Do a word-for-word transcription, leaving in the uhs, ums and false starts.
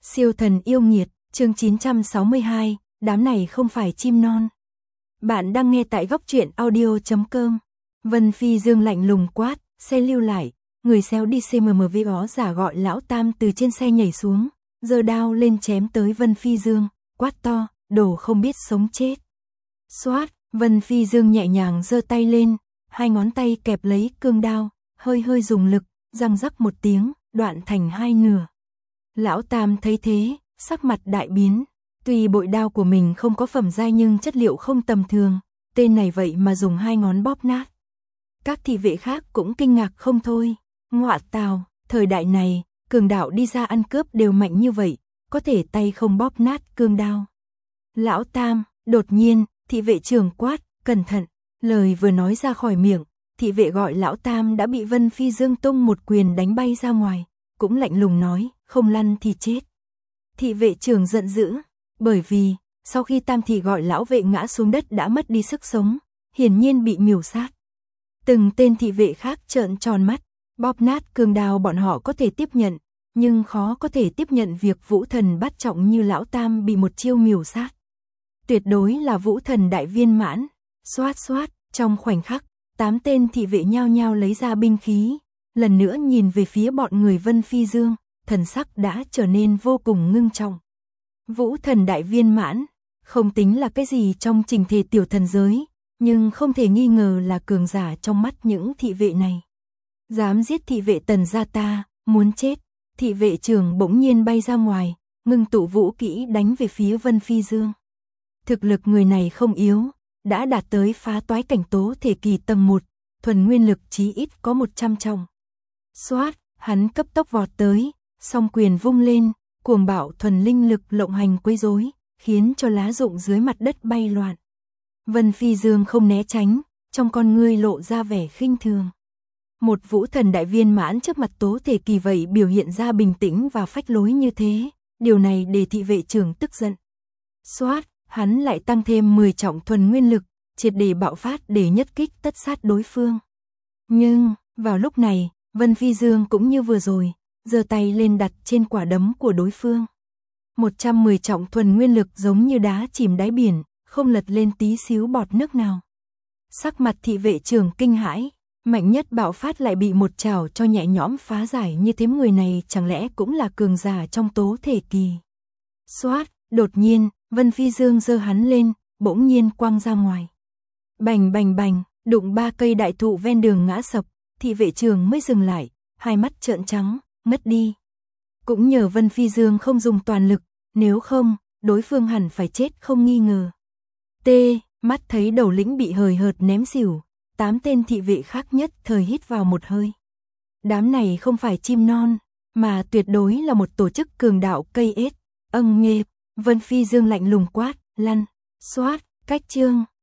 Siêu thần yêu nghiệt, chương chín trăm sáu mươi hai, đám này không phải chim non. Bạn đang nghe tại góc truyện audio chấm com. Vân Phi Dương lạnh lùng quát, xe lưu lại, người xéo đi xê em em vê ó giả gọi lão Tam từ trên xe nhảy xuống, giơ đao lên chém tới Vân Phi Dương, quát to, đồ không biết sống chết. Xoát, Vân Phi Dương nhẹ nhàng giơ tay lên, hai ngón tay kẹp lấy cương đao, hơi hơi dùng lực, răng rắc một tiếng, đoạn thành hai nửa. Lão Tam thấy thế, sắc mặt đại biến, tuy bội đao của mình không có phẩm giai nhưng chất liệu không tầm thường, tên này vậy mà dùng hai ngón bóp nát. Các thị vệ khác cũng kinh ngạc không thôi, ngọa tào, thời đại này, cường đạo đi ra ăn cướp đều mạnh như vậy, có thể tay không bóp nát cương đao. Lão Tam, đột nhiên, thị vệ trưởng quát, cẩn thận, lời vừa nói ra khỏi miệng, thị vệ gọi lão Tam đã bị Vân Phi Dương tung một quyền đánh bay ra ngoài, cũng lạnh lùng nói, không lăn thì chết. Thị vệ trưởng giận dữ, bởi vì, sau khi Tam thị gọi lão vệ ngã xuống đất đã mất đi sức sống, hiển nhiên bị miểu sát. Từng tên thị vệ khác trợn tròn mắt, bóp nát cương đao bọn họ có thể tiếp nhận, nhưng khó có thể tiếp nhận việc vũ thần bát trọng như lão Tam bị một chiêu miểu sát. Tuyệt đối là vũ thần đại viên mãn, xoát xoát, trong khoảnh khắc, tám tên thị vệ nhao nhao lấy ra binh khí, lần nữa nhìn về phía bọn người Vân Phi Dương, thần sắc đã trở nên vô cùng ngưng trọng. Vũ thần đại viên mãn, không tính là cái gì trong trình thể tiểu thần giới, nhưng không thể nghi ngờ là cường giả trong mắt những thị vệ này. Dám giết thị vệ Tần gia ta, muốn chết, thị vệ trưởng bỗng nhiên bay ra ngoài, ngưng tụ vũ kỹ đánh về phía Vân Phi Dương. Thực lực người này không yếu, đã đạt tới phá toái cảnh tố thể kỳ tầng một, thuần nguyên lực chí ít có một trăm trọng. Xoát, hắn cấp tốc vọt tới, song quyền vung lên, cuồng bạo thuần linh lực lộng hành quấy rối, khiến cho lá rụng dưới mặt đất bay loạn. Vân Phi Dương không né tránh, trong con ngươi lộ ra vẻ khinh thường. Một vũ thần đại viên mãn trước mặt tố thể kỳ vậy biểu hiện ra bình tĩnh và phách lối như thế, điều này để thị vệ trưởng tức giận. Xoát, hắn lại tăng thêm mười trọng thuần nguyên lực, triệt để bạo phát để nhất kích tất sát đối phương. Nhưng, vào lúc này, Vân Phi Dương cũng như vừa rồi, giơ tay lên đặt trên quả đấm của đối phương. một trăm mười trọng thuần nguyên lực giống như đá chìm đáy biển, không lật lên tí xíu bọt nước nào. Sắc mặt thị vệ trưởng kinh hãi, mạnh nhất bạo phát lại bị một chảo cho nhẹ nhõm phá giải như thế, người này chẳng lẽ cũng là cường giả trong tố thể kỳ. Xoát, đột nhiên, Vân Phi Dương giơ hắn lên, bỗng nhiên quăng ra ngoài. Bành bành bành, đụng ba cây đại thụ ven đường ngã sập, thị vệ trưởng mới dừng lại, hai mắt trợn trắng, ngất đi. Cũng nhờ Vân Phi Dương không dùng toàn lực, nếu không, đối phương hẳn phải chết không nghi ngờ. T, mắt thấy đầu lĩnh bị hời hợt ném xỉu, tám tên thị vệ khác nhất thời hít vào một hơi. Đám này không phải chim non, mà tuyệt đối là một tổ chức cường đạo cây ết, âng nghê. Vân Phi Dương lạnh lùng quát, lăn, xoát, cách chương.